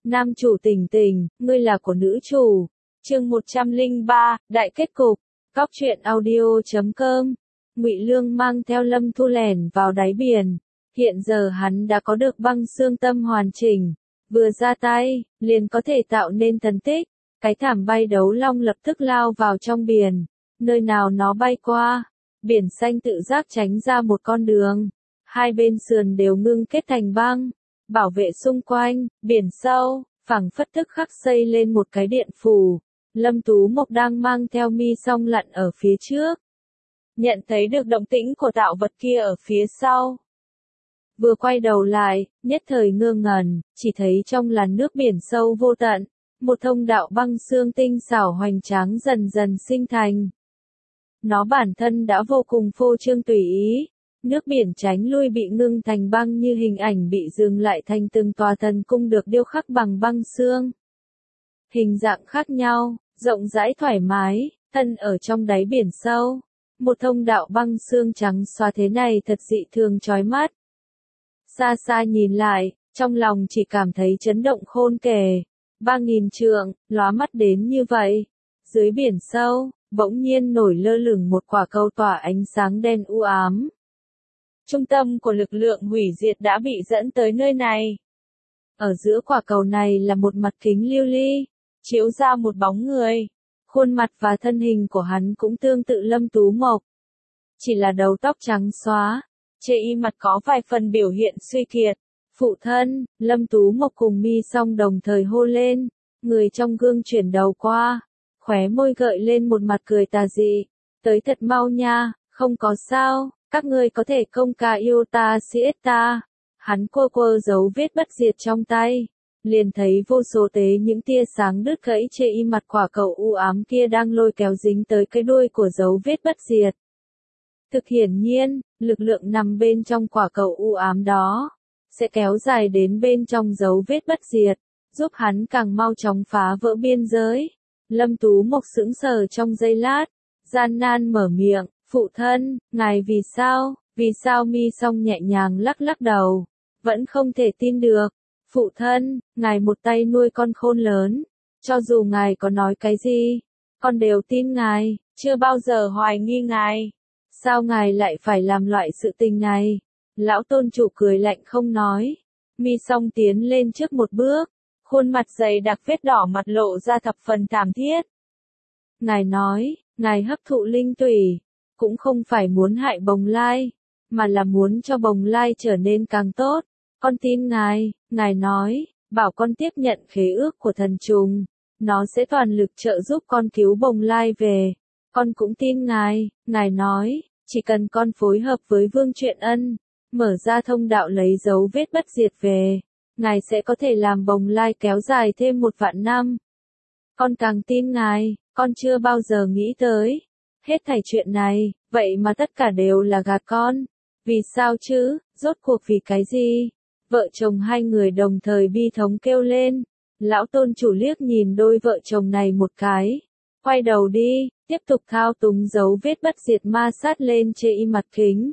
Nam chủ Tình Tình, ngươi là của nữ chủ. Chương 103, đại kết cục. Góc truyện audio.com. Ngụy Lương mang theo Lâm Thu lẻn vào đáy biển. Hiện giờ hắn đã có được băng xương tâm hoàn chỉnh, vừa ra tay, liền có thể tạo nên thần tích. Cái thảm bay đấu long lập tức lao vào trong biển. Nơi nào nó bay qua, biển xanh tự giác tránh ra một con đường. Hai bên sườn đều ngưng kết thành băng, bảo vệ xung quanh. Biển sâu, phẳng phất tức khắc xây lên một cái điện phủ. Lâm Tú Mộc đang mang theo Mi Song lặn ở phía trước. Nhận thấy được động tĩnh của tạo vật kia ở phía sau. Vừa quay đầu lại, nhất thời ngơ ngẩn, chỉ thấy trong làn nước biển sâu vô tận, một thông đạo băng xương tinh xảo hoành tráng dần dần sinh thành. Nó bản thân đã vô cùng phô trương tùy ý, nước biển tránh lui bị ngưng thành băng như hình ảnh bị dừng lại thành từng tòa thần cung được điêu khắc bằng băng xương. Hình dạng khác nhau, rộng rãi thoải mái, thân ở trong đáy biển sâu. Một thông đạo băng xương trắng xóa thế này thật dị thường chói mắt. Xa xa nhìn lại, trong lòng chỉ cảm thấy chấn động khôn kể. 3.000 trượng, lóa mắt đến như vậy. Dưới biển sâu, bỗng nhiên nổi lơ lửng một quả cầu tỏa ánh sáng đen u ám. Trung tâm của lực lượng hủy diệt đã bị dẫn tới nơi này. Ở giữa quả cầu này là một mặt kính lưu ly, chiếu ra một bóng người. Khuôn mặt và thân hình của hắn cũng tương tự Lâm Tú Mộc. Chỉ là đầu tóc trắng xóa, trên y mặt có vài phần biểu hiện suy kiệt. Phụ thân, Lâm Tú Mộc cùng Mi Song đồng thời hô lên. Người trong gương chuyển đầu qua, khóe môi gợi lên một mặt cười tà dị. Tới thật mau nha, không có sao, các ngươi có thể công ca yêu ta siết ta. Hắn quơ quơ dấu vết bất diệt trong tay. Liền thấy vô số tế những tia sáng đứt gãy trên y mặt quả cầu u ám kia đang lôi kéo dính tới cái đuôi của dấu vết bất diệt. Thực hiển nhiên, lực lượng nằm bên trong quả cầu u ám đó sẽ kéo dài đến bên trong dấu vết bất diệt, giúp hắn càng mau chóng phá vỡ biên giới. Lâm Tú Mộc sững sờ trong giây lát, gian nan mở miệng, phụ thân, ngài vì sao Mi Song nhẹ nhàng lắc lắc đầu, vẫn không thể tin được. Phụ thân, ngài một tay nuôi con khôn lớn, cho dù ngài có nói cái gì, con đều tin ngài, chưa bao giờ hoài nghi ngài. Sao ngài lại phải làm loại sự tình này? Lão tôn chủ cười lạnh không nói. Mi Song tiến lên trước một bước, khuôn mặt dày đặc vết đỏ mặt lộ ra thập phần thảm thiết. Ngài nói, ngài hấp thụ linh tủy, cũng không phải muốn hại Bồng Lai, mà là muốn cho Bồng Lai trở nên càng tốt. Con tin ngài nói, bảo con tiếp nhận khế ước của thần trùng, nó sẽ toàn lực trợ giúp con cứu Bồng Lai về. Con cũng tin ngài nói, chỉ cần con phối hợp với Vương Truyện Ân, mở ra thông đạo lấy dấu vết bất diệt về, ngài sẽ có thể làm Bồng Lai kéo dài thêm 1 vạn năm. Con càng tin ngài, con chưa bao giờ nghĩ tới. Hết thảy chuyện này, vậy mà tất cả đều là gạt con. Vì sao chứ, rốt cuộc vì cái gì? Vợ chồng hai người đồng thời bi thống kêu lên. Lão tôn chủ liếc nhìn đôi vợ chồng này một cái. Quay đầu đi, tiếp tục thao túng dấu vết bất diệt ma sát lên trên y mặt kính.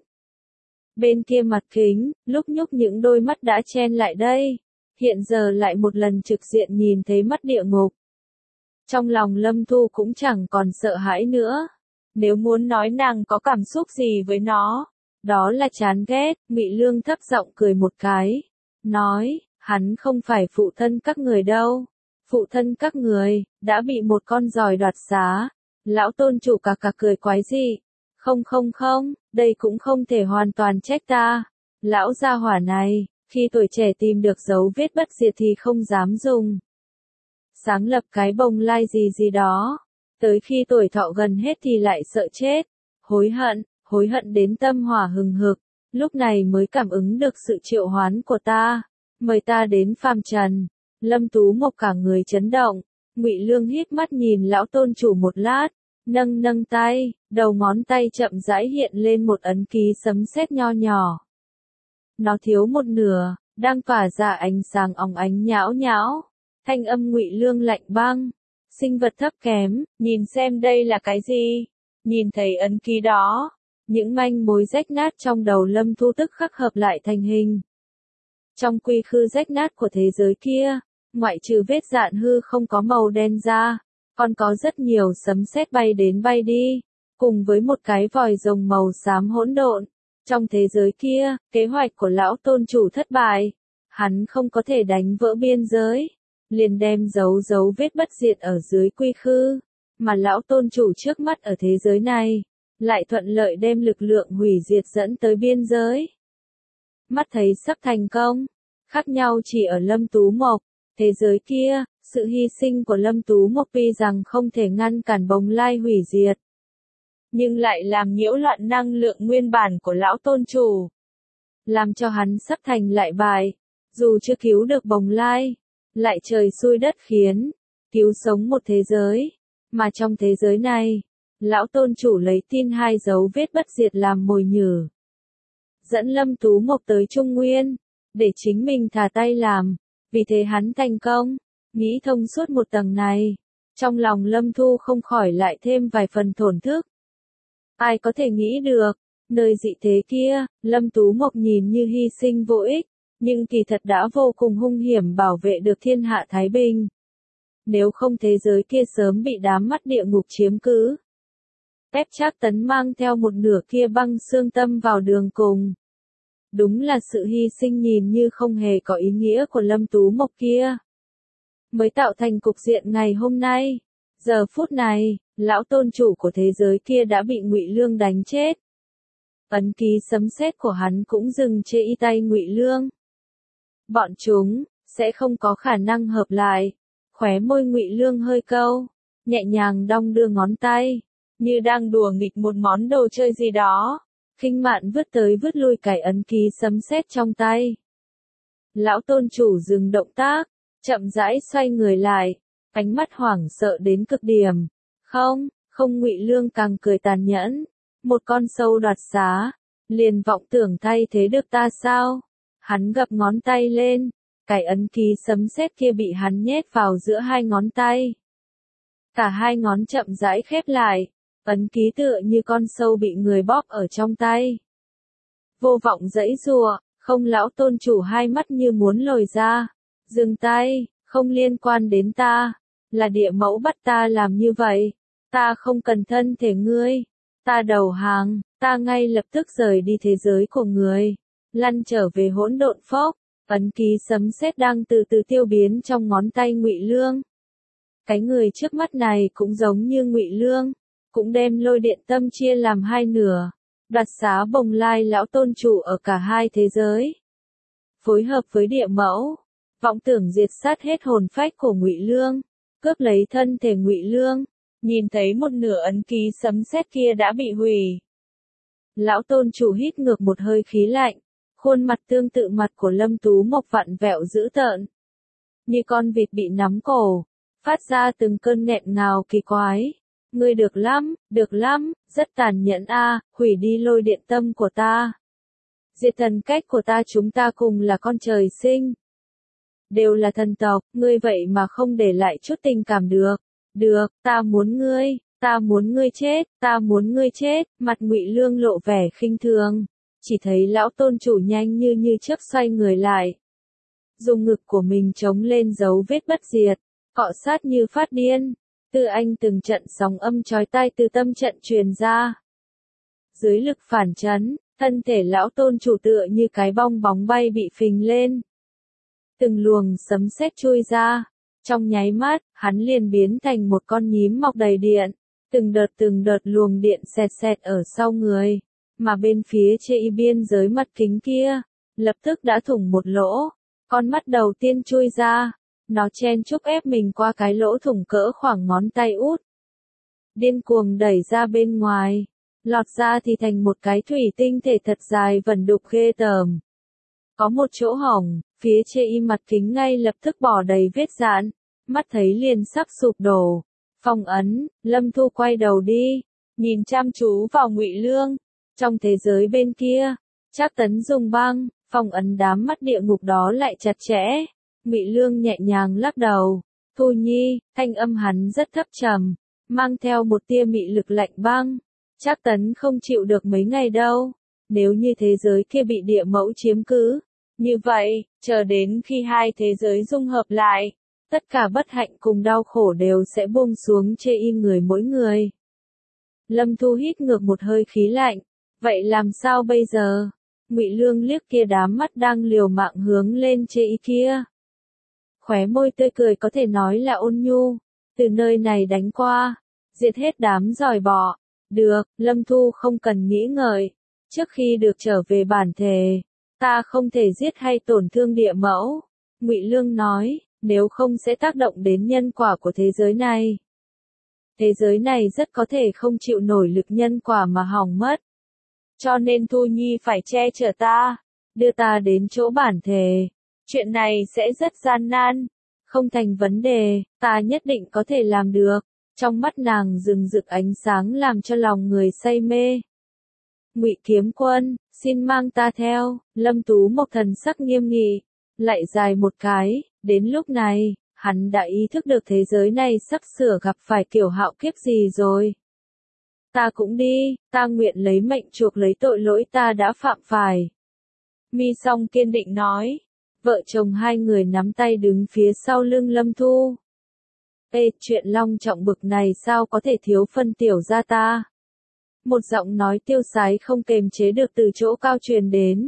Bên kia mặt kính, lúc nhúc những đôi mắt đã chen lại đây. Hiện giờ lại một lần trực diện nhìn thấy mắt địa ngục. Trong lòng Lâm Thu cũng chẳng còn sợ hãi nữa. Nếu muốn nói nàng có cảm xúc gì với nó, đó là chán ghét. Ngụy Lương thấp giọng cười một cái, nói, hắn không phải phụ thân các người đâu. Phụ thân các người đã bị một con giòi đoạt xá. Lão tôn chủ cà cười quái dị. Không, đây cũng không thể hoàn toàn trách ta. Lão gia hỏa này, khi tuổi trẻ tìm được dấu vết bất diệt thì không dám dùng. Sáng lập cái Bồng Lai gì đó. Tới khi tuổi thọ gần hết thì lại sợ chết. Hối hận đến tâm hỏa hừng hực. Lúc này mới cảm ứng được sự triệu hoán của ta. Mời ta đến phàm trần. Lâm Tú Mộc cả người chấn động. Ngụy Lương hít mắt nhìn lão tôn chủ một lát. Nâng tay, đầu ngón tay chậm rãi hiện lên một ấn ký sấm sét nho nhỏ. Nó thiếu một nửa, đang tỏa ra ánh sáng óng ánh nhão. Thanh âm Ngụy Lương lạnh băng. Sinh vật thấp kém, nhìn xem đây là cái gì? Nhìn thấy ấn ký đó, những manh mối rách nát trong đầu Lâm Thu tức khắc hợp lại thành hình. Trong quy khư rách nát của thế giới kia, ngoại trừ vết dạn hư không có màu đen ra, còn có rất nhiều sấm sét bay đến bay đi, cùng với một cái vòi rồng màu xám hỗn độn. Trong thế giới kia, kế hoạch của lão tôn chủ thất bại, hắn không có thể đánh vỡ biên giới, liền đem dấu vết bất diệt ở dưới quy khư, mà lão tôn chủ trước mắt ở thế giới này, lại thuận lợi đem lực lượng hủy diệt dẫn tới biên giới. Mắt thấy sắp thành công, khác nhau chỉ ở Lâm Tú Mộc, thế giới kia, sự hy sinh của Lâm Tú Mộc tuy rằng không thể ngăn cản Bồng Lai hủy diệt, nhưng lại làm nhiễu loạn năng lượng nguyên bản của lão tôn chủ, làm cho hắn sắp thành lại bại, dù chưa cứu được Bồng Lai, lại trời xui đất khiến, cứu sống một thế giới, mà trong thế giới này, lão tôn chủ lấy tin hai dấu vết bất diệt làm mồi nhử, dẫn Lâm Tú Mộc tới Trung Nguyên, để chính mình thả tay làm, vì thế hắn thành công, nghĩ thông suốt một tầng này, trong lòng Lâm Thu không khỏi lại thêm vài phần thổn thức. Ai có thể nghĩ được, nơi dị thế kia, Lâm Tú Mộc nhìn như hy sinh vô ích, nhưng kỳ thật đã vô cùng hung hiểm bảo vệ được thiên hạ Thái Bình. Nếu không thế giới kia sớm bị đám mắt địa ngục chiếm cứ. Ép Trác Tấn mang theo một nửa kia băng xương tâm vào đường cùng. Đúng là sự hy sinh nhìn như không hề có ý nghĩa của Lâm Tú Mộc kia, mới tạo thành cục diện ngày hôm nay. Giờ phút này, lão tôn chủ của thế giới kia đã bị Ngụy Lương đánh chết. Ấn ký sấm sét của hắn cũng dừng trên tay Ngụy Lương. Bọn chúng sẽ không có khả năng hợp lại. Khóe môi Ngụy Lương hơi câu, nhẹ nhàng đong đưa ngón tay, như đang đùa nghịch một món đồ chơi gì đó. Khinh mạn vứt tới vứt lui cái ấn ký sấm sét trong tay. Lão tôn chủ dừng động tác, chậm rãi xoay người lại, ánh mắt hoảng sợ đến cực điểm. Không Ngụy Lương càng cười tàn nhẫn, một con sâu đoạt xá, liền vọng tưởng thay thế được ta sao? Hắn gập ngón tay lên, cái ấn ký sấm sét kia bị hắn nhét vào giữa hai ngón tay. Cả hai ngón chậm rãi khép lại, ấn ký tựa như con sâu bị người bóp ở trong tay. Vô vọng giãy giụa, không lão tôn chủ hai mắt như muốn lồi ra. Dừng tay, không liên quan đến ta, là địa mẫu bắt ta làm như vậy, ta không cần thân thể ngươi, ta đầu hàng, ta ngay lập tức rời đi thế giới của người, lăn trở về hỗn độn phốc. Ấn ký sấm sét đang từ từ tiêu biến trong ngón tay Ngụy Lương. Cái người trước mắt này cũng giống như Ngụy Lương, cũng đem lôi điện tâm chia làm hai nửa, đoạt xá Bồng Lai lão tôn chủ ở cả hai thế giới. Phối hợp với địa mẫu, vọng tưởng diệt sát hết hồn phách của Ngụy Lương, cướp lấy thân thể Ngụy Lương, nhìn thấy một nửa ấn ký sấm sét kia đã bị hủy. Lão tôn chủ hít ngược một hơi khí lạnh, khuôn mặt tương tự mặt của Lâm Tú Mộc vặn vẹo dữ tợn, như con vịt bị nắm cổ, phát ra từng cơn nghẹn ngào kỳ quái. Ngươi được lắm, rất tàn nhẫn a, hủy đi lôi điện tâm của ta. Diệt thần cách của ta, chúng ta cùng là con trời sinh. Đều là thần tộc, ngươi vậy mà không để lại chút tình cảm được. Được, ta muốn ngươi chết, mặt Ngụy Lương lộ vẻ khinh thường. Chỉ thấy lão tôn chủ nhanh như chớp xoay người lại. Dùng ngực của mình chống lên dấu vết bất diệt, cọ sát như phát điên. Từ anh từng trận sóng âm chói tai từ tâm trận truyền ra. Dưới lực phản chấn, thân thể lão tôn chủ tựa như cái bong bóng bay bị phình lên. Từng luồng sấm sét chui ra, trong nháy mắt, hắn liền biến thành một con nhím mọc đầy điện, từng đợt luồng điện xẹt ở sau người, mà bên phía trên biên giới mặt kính kia, lập tức đã thủng một lỗ, con mắt đầu tiên chui ra. Nó chen chúc ép mình qua cái lỗ thủng cỡ khoảng ngón tay út. Điên cuồng đẩy ra bên ngoài. Lọt ra thì thành một cái thủy tinh thể thật dài vẩn đục ghê tởm. Có một chỗ hỏng, phía trên mặt kính ngay lập tức bỏ đầy vết dạn. Mắt thấy liền sắp sụp đổ. Phong ấn, Lâm Thu quay đầu đi. Nhìn chăm chú vào Ngụy Lương. Trong thế giới bên kia, Trác Tấn dùng băng, phong ấn đám mắt địa ngục đó lại chặt chẽ. Ngụy Lương nhẹ nhàng lắc đầu, Thu Nhi, thanh âm hắn rất thấp trầm, mang theo một tia mị lực lạnh băng. Trác Tấn không chịu được mấy ngày đâu, nếu như thế giới kia bị địa mẫu chiếm cứ. Như vậy, chờ đến khi hai thế giới dung hợp lại, Tất cả bất hạnh cùng đau khổ đều sẽ buông xuống chê y người mỗi người. Lâm Thu hít ngược một hơi khí lạnh. Vậy làm sao bây giờ? Ngụy Lương liếc kia đám mắt đang liều mạng hướng lên chê y kia. Khóe môi tươi cười có thể nói là ôn nhu. Từ nơi này đánh qua. Diệt hết đám giỏi bọ. Được, Lâm Thu không cần nghĩ ngợi. Trước khi được trở về bản thể, ta không thể giết hay tổn thương địa mẫu. Ngụy Lương nói, nếu không sẽ tác động đến nhân quả của thế giới này. Thế giới này rất có thể không chịu nổi lực nhân quả mà hỏng mất. Cho nên Thu Nhi phải che chở ta, đưa ta đến chỗ bản thể. Chuyện này sẽ rất gian nan, không thành vấn đề, ta nhất định có thể làm được. Trong mắt nàng rừng rực ánh sáng làm cho lòng người say mê. Ngụy Kiếm Quân, xin mang ta theo. Lâm Tú Mộc thần sắc nghiêm nghị, lại dài một cái. Đến lúc này, hắn đã ý thức được thế giới này sắp sửa gặp phải kiểu hạo kiếp gì rồi. Ta cũng đi, ta nguyện lấy mệnh chuộc lấy tội lỗi ta đã phạm phải. Mi Song kiên định nói. Vợ chồng hai người nắm tay đứng phía sau lưng Lâm Thu. Ê, chuyện long trọng bực này sao có thể thiếu phân tiểu gia ta? Một giọng nói tiêu sái không kềm chế được từ chỗ cao truyền đến.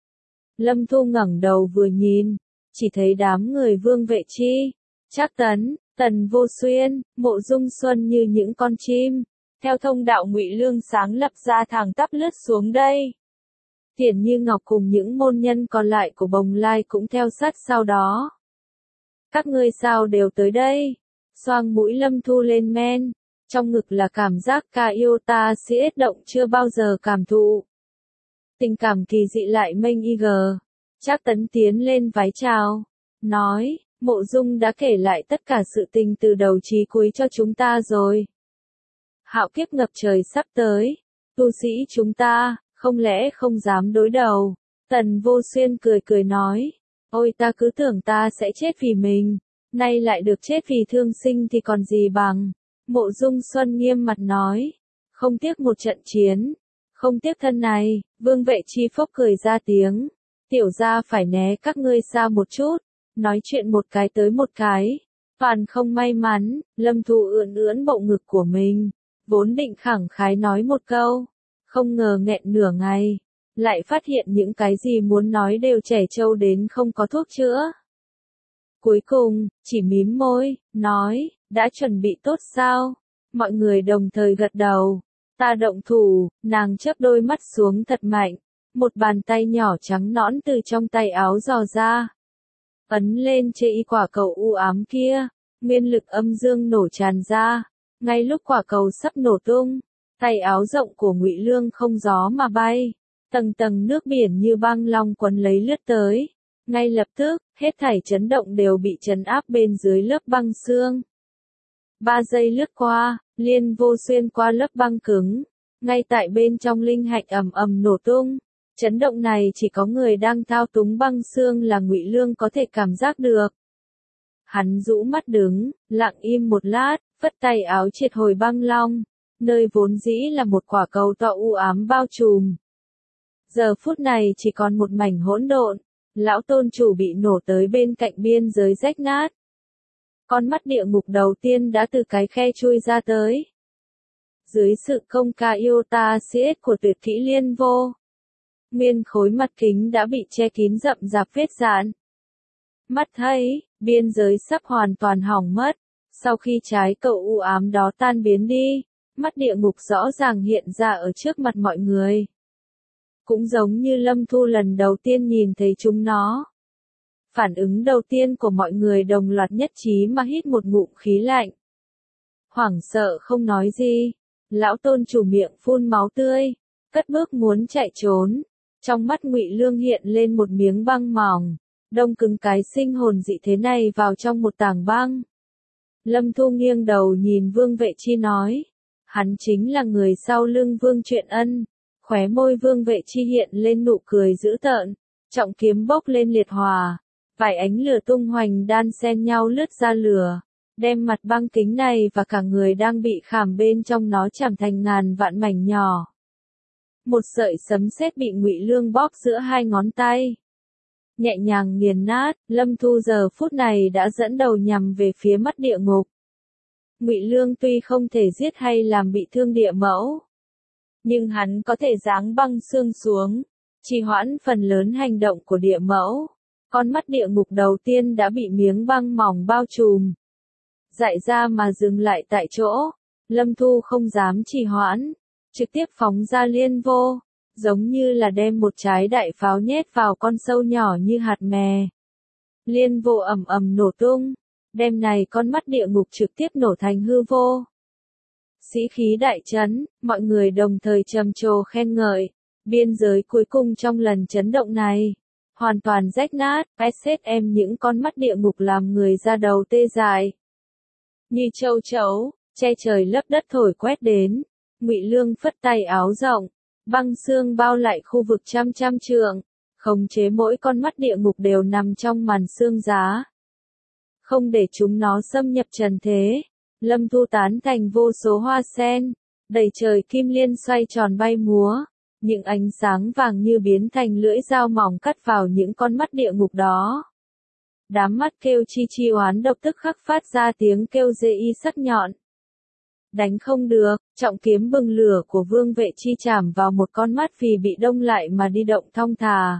Lâm Thu ngẩng đầu vừa nhìn, chỉ thấy đám người Vương Vệ Chi, Trác Tấn, Tần Vô Xuyên, Mộ Dung Xuân như những con chim, theo thông đạo Ngụy Lương sáng lập ra thẳng tắp lướt xuống đây. Tiền Như Ngọc cùng những môn nhân còn lại của Bồng Lai cũng theo sát sau đó. Các ngươi sao đều tới đây? Xoang mũi Lâm Thu lên men, trong ngực là cảm giác ca yêu ta siết động chưa bao giờ cảm thụ. Tình cảm kỳ dị lại mênh y. Trác Tấn tiến lên vái chào, nói, Mộ Dung đã kể lại tất cả sự tình từ đầu chí cuối cho chúng ta rồi. Hạo kiếp ngập trời sắp tới, tu sĩ chúng ta, không lẽ không dám đối đầu? Tần Vô Xuyên cười cười nói, ôi ta cứ tưởng ta sẽ chết vì mình, nay lại được chết vì thương sinh thì còn gì bằng. Mộ Dung Xuân nghiêm mặt nói, không tiếc một trận chiến, không tiếc thân này. Vương Vệ Chi phốc cười ra tiếng, tiểu gia phải né các ngươi xa một chút, nói chuyện một cái tới một cái. Toàn không may mắn, Lâm Thu ưỡn ưỡn bộ ngực của mình, vốn định khẳng khái nói một câu, không ngờ nghẹn nửa ngày, lại phát hiện những cái gì muốn nói đều trẻ trâu đến không có thuốc chữa. Cuối cùng, chỉ mím môi, nói, đã chuẩn bị tốt sao? Mọi người đồng thời gật đầu. Ta động thủ, nàng chớp đôi mắt xuống thật mạnh. Một bàn tay nhỏ trắng nõn từ trong tay áo dò ra. Ấn lên chê y quả cầu u ám kia, nguyên lực âm dương nổ tràn ra. Ngay lúc quả cầu sắp nổ tung, tay áo rộng của Ngụy Lương không gió mà bay. Tầng tầng nước biển như băng long quấn lấy lướt tới. Ngay lập tức, hết thảy chấn động đều bị trấn áp bên dưới lớp băng xương. 3 giây lướt qua, Liên Vô xuyên qua lớp băng cứng. Ngay tại bên trong linh hạch ầm ầm nổ tung. Chấn động này chỉ có người đang thao túng băng xương là Ngụy Lương có thể cảm giác được. Hắn rũ mắt đứng, lặng im một lát, phất tay áo triệt hồi băng long. Nơi vốn dĩ là một quả cầu to u ám bao trùm. Giờ phút này chỉ còn một mảnh hỗn độn. Lão tôn chủ bị nổ tới bên cạnh biên giới rách nát. Con mắt địa ngục đầu tiên đã từ cái khe chui ra tới. Dưới sự công ca yêu ta siết của tuyệt kỹ Liên Vô, nguyên khối mặt kính đã bị che kín rậm rạp vết dạn. Mắt thấy, biên giới sắp hoàn toàn hỏng mất. Sau khi trái cầu u ám đó tan biến đi, mắt địa ngục rõ ràng hiện ra ở trước mặt mọi người. Cũng giống như Lâm Thu lần đầu tiên nhìn thấy chúng nó. Phản ứng đầu tiên của mọi người đồng loạt nhất trí mà hít một ngụm khí lạnh. Hoảng sợ không nói gì, lão tôn chủ miệng phun máu tươi, cất bước muốn chạy trốn. Trong mắt Ngụy Lương hiện lên một miếng băng mỏng, đông cứng cái sinh hồn dị thế này vào trong một tảng băng. Lâm Thu nghiêng đầu nhìn Vương Vệ Chi nói, hắn chính là người sau lưng Vương Truyện Ân. Khóe môi Vương Vệ Chi hiện lên nụ cười dữ tợn, trọng kiếm bốc lên liệt hỏa, vài ánh lửa tung hoành đan xen nhau lướt ra lửa, đem mặt băng kính này và cả người đang bị khảm bên trong nó chảm thành ngàn vạn mảnh nhỏ. Một sợi sấm sét bị Ngụy Lương bóp giữa hai ngón tay. nhẹ nhàng nghiền nát. Lâm Thu giờ phút này đã dẫn đầu nhằm về phía mắt địa ngục. Ngụy Lương tuy không thể giết hay làm bị thương địa mẫu, nhưng hắn có thể giáng băng xương xuống, trì hoãn phần lớn hành động của địa mẫu. Con mắt địa ngục đầu tiên đã bị miếng băng mỏng bao trùm, dại ra mà dừng lại tại chỗ. Lâm Thu không dám trì hoãn, trực tiếp phóng ra liên vô, giống như là đem một trái đại pháo nhét vào con sâu nhỏ như hạt mè. Liên vô ầm ầm nổ tung, đem này con mắt địa ngục trực tiếp nổ thành hư vô. Sĩ khí đại chấn, mọi người đồng thời trầm trồ khen ngợi. Biên giới cuối cùng trong lần chấn động này, hoàn toàn rách nát. SSM những con mắt địa ngục làm người ra đầu tê dại. Như châu chấu, che trời lấp đất thổi quét đến. Ngụy Lương phất tay áo rộng, băng xương bao lại khu vực trăm trăm trượng, khống chế mỗi con mắt địa ngục đều nằm trong màn xương giá. Không để chúng nó xâm nhập trần thế, Lâm Thu tán thành vô số hoa sen, đầy trời kim liên xoay tròn bay múa, những ánh sáng vàng như biến thành lưỡi dao mỏng cắt vào những con mắt địa ngục đó. Đám mắt kêu chi chi oán độc tức khắc phát ra tiếng kêu dê y sắc nhọn. Đánh không được, trọng kiếm bừng lửa của Vương Vệ Chi chạm vào một con mắt vì bị đông lại mà đi động thong thả.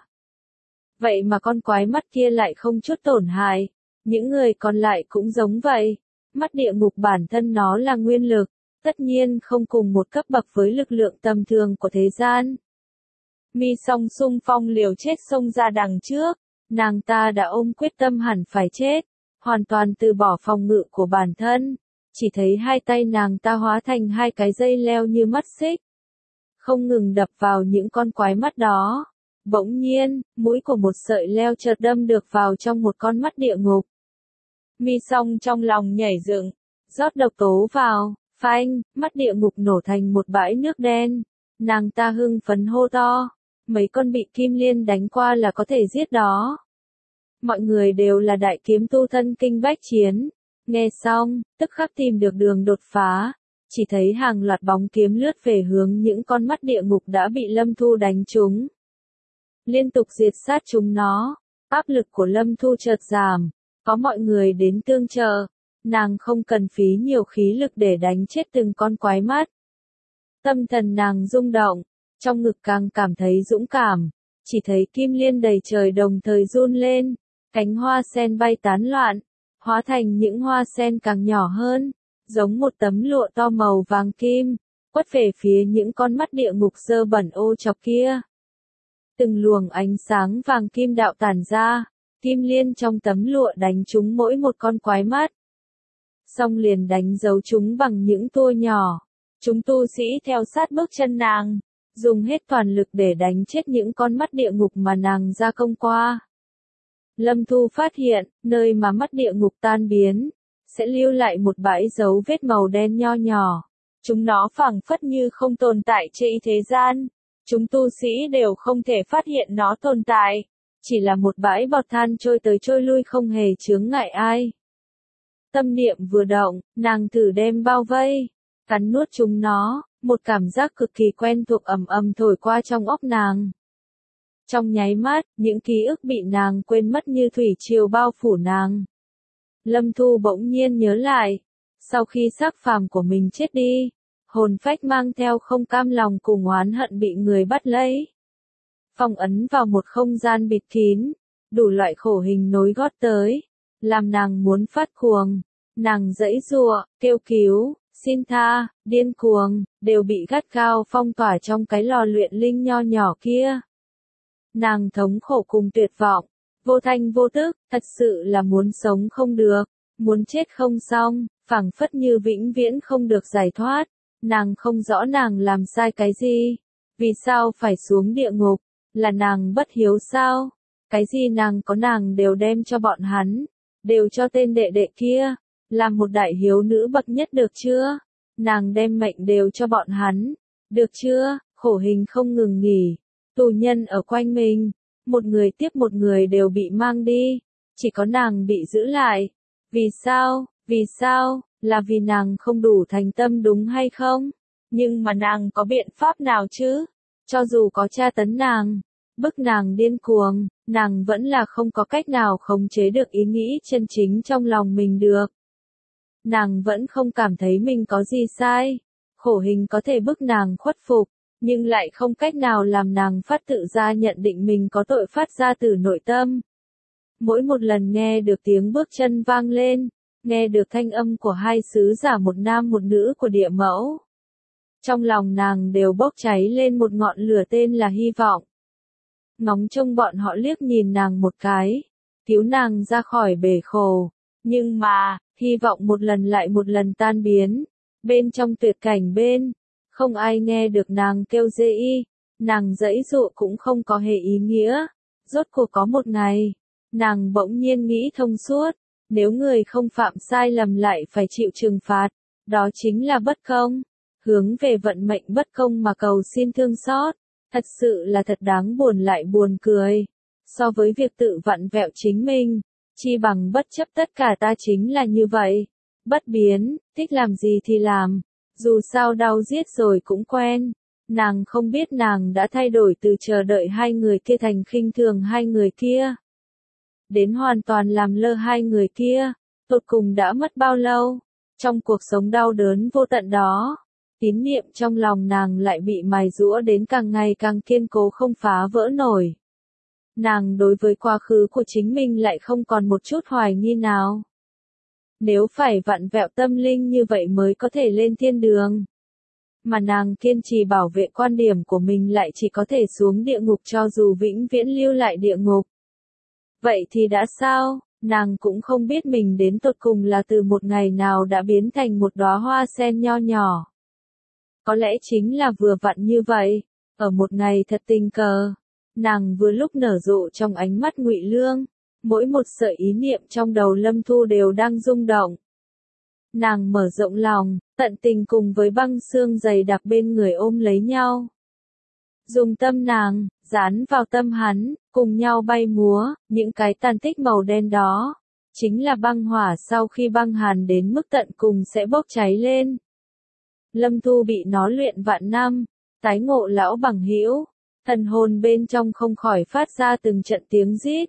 Vậy mà con quái mắt kia lại không chút tổn hại, những người còn lại cũng giống vậy. Mắt địa ngục bản thân nó là nguyên lực, tất nhiên không cùng một cấp bậc với lực lượng tầm thường của thế gian. Mi Song xung phong liều chết xông ra đằng trước, nàng ta đã ôm quyết tâm hẳn phải chết, hoàn toàn từ bỏ phòng ngự của bản thân, chỉ thấy hai tay nàng ta hóa thành hai cái dây leo như mắt xích, không ngừng đập vào những con quái mắt đó. Bỗng nhiên, mũi của một sợi leo chợt đâm được vào trong một con mắt địa ngục. Mi Song trong lòng nhảy dựng, rót độc tố vào, phanh, mắt địa ngục nổ thành một bãi nước đen. Nàng ta hưng phấn hô to, mấy con bị kim liên đánh qua là có thể giết đó. Mọi người đều là đại kiếm tu thân kinh bách chiến, nghe xong, tức khắc tìm được đường đột phá, chỉ thấy hàng loạt bóng kiếm lướt về hướng những con mắt địa ngục đã bị Lâm Thu đánh trúng. Liên tục diệt sát chúng nó, áp lực của Lâm Thu chợt giảm, có mọi người đến tương trợ, nàng không cần phí nhiều khí lực để đánh chết từng con quái mắt. Tâm thần nàng rung động, trong ngực càng cảm thấy dũng cảm, chỉ thấy kim liên đầy trời đồng thời run lên, cánh hoa sen bay tán loạn, hóa thành những hoa sen càng nhỏ hơn, giống một tấm lụa to màu vàng kim, quất về phía những con mắt địa ngục dơ bẩn ô chọc kia. Từng luồng ánh sáng vàng kim đạo tản ra, kim liên trong tấm lụa đánh trúng mỗi một con quái mắt. Xong liền đánh dấu chúng bằng những tua nhỏ. Chúng tu sĩ theo sát bước chân nàng, dùng hết toàn lực để đánh chết những con mắt địa ngục mà nàng ra công qua. Lâm Thu phát hiện, nơi mà mắt địa ngục tan biến, sẽ lưu lại một bãi dấu vết màu đen nho nhỏ. Chúng nó phảng phất như không tồn tại trên thế gian. Chúng tu sĩ đều không thể phát hiện nó tồn tại, chỉ là một bãi bọt than trôi tới trôi lui không hề chướng ngại ai. Tâm niệm vừa động, nàng thử đem bao vây, cắn nuốt chúng nó, một cảm giác cực kỳ quen thuộc ầm ầm thổi qua trong óc nàng. Trong nháy mắt, những ký ức bị nàng quên mất như thủy triều bao phủ nàng. Lâm Thu bỗng nhiên nhớ lại, sau khi xác phàm của mình chết đi, hồn phách mang theo không cam lòng cùng oán hận bị người bắt lấy. Phong ấn vào một không gian bịt kín, đủ loại khổ hình nối gót tới, làm nàng muốn phát cuồng. Nàng giãy giụa, kêu cứu, xin tha, điên cuồng, đều bị gắt gao phong tỏa trong cái lò luyện linh nho nhỏ kia. Nàng thống khổ cùng tuyệt vọng, vô thanh vô tức, thật sự là muốn sống không được, muốn chết không xong, phảng phất như vĩnh viễn không được giải thoát. Nàng không rõ nàng làm sai cái gì, vì sao phải xuống địa ngục, là nàng bất hiếu sao, cái gì nàng có nàng đều đem cho bọn hắn, đều cho tên đệ đệ kia, làm một đại hiếu nữ bậc nhất được chưa, nàng đem mệnh đều cho bọn hắn, được chưa, khổ hình không ngừng nghỉ, tù nhân ở quanh mình, một người tiếp một người đều bị mang đi, chỉ có nàng bị giữ lại, vì sao, là vì nàng không đủ thành tâm đúng hay không? Nhưng mà nàng có biện pháp nào chứ? Cho dù có tra tấn nàng, bức nàng điên cuồng, nàng vẫn là không có cách nào khống chế được ý nghĩ chân chính trong lòng mình được. Nàng vẫn không cảm thấy mình có gì sai, khổ hình có thể bức nàng khuất phục, nhưng lại không cách nào làm nàng phát tự ra nhận định mình có tội phát ra từ nội tâm. Mỗi một lần nghe được tiếng bước chân vang lên, nghe được thanh âm của hai sứ giả một nam một nữ của địa mẫu, trong lòng nàng đều bốc cháy lên một ngọn lửa tên là hy vọng. Ngóng trông bọn họ liếc nhìn nàng một cái, cứu nàng ra khỏi bể khổ, nhưng mà, hy vọng một lần lại một lần tan biến, bên trong tuyệt cảnh bên, không ai nghe được nàng kêu dê y, nàng giãy dụa cũng không có hề ý nghĩa. Rốt cuộc có một ngày, nàng bỗng nhiên nghĩ thông suốt, nếu người không phạm sai lầm lại phải chịu trừng phạt, đó chính là bất công, hướng về vận mệnh bất công mà cầu xin thương xót, thật sự là thật đáng buồn lại buồn cười. So với việc tự vặn vẹo chính mình, chi bằng bất chấp tất cả ta chính là như vậy, bất biến, thích làm gì thì làm, dù sao đau giết rồi cũng quen. Nàng không biết nàng đã thay đổi từ chờ đợi hai người kia thành khinh thường hai người kia, đến hoàn toàn làm lơ hai người kia. Tột cùng đã mất bao lâu? Trong cuộc sống đau đớn vô tận đó, tín niệm trong lòng nàng lại bị mài giũa đến càng ngày càng kiên cố không phá vỡ nổi. Nàng đối với quá khứ của chính mình lại không còn một chút hoài nghi nào. Nếu phải vặn vẹo tâm linh như vậy mới có thể lên thiên đường, mà nàng kiên trì bảo vệ quan điểm của mình lại chỉ có thể xuống địa ngục cho dù vĩnh viễn lưu lại địa ngục. Vậy thì đã sao? Nàng cũng không biết mình đến tột cùng là từ một ngày nào đã biến thành một đóa hoa sen nho nhỏ. Có lẽ chính là vừa vặn như vậy, ở một ngày thật tình cờ, nàng vừa lúc nở rộ trong ánh mắt Ngụy Lương, mỗi một sợi ý niệm trong đầu Lâm Thu đều đang rung động. Nàng mở rộng lòng, tận tình cùng với băng xương dày đặc bên người ôm lấy nhau. Dùng tâm nàng, dán vào tâm hắn, cùng nhau bay múa, những cái tàn tích màu đen đó, chính là băng hỏa sau khi băng hàn đến mức tận cùng sẽ bốc cháy lên. Lâm Thu bị nó luyện vạn năm, tái ngộ lão bằng hữu, thần hồn bên trong không khỏi phát ra từng trận tiếng rít.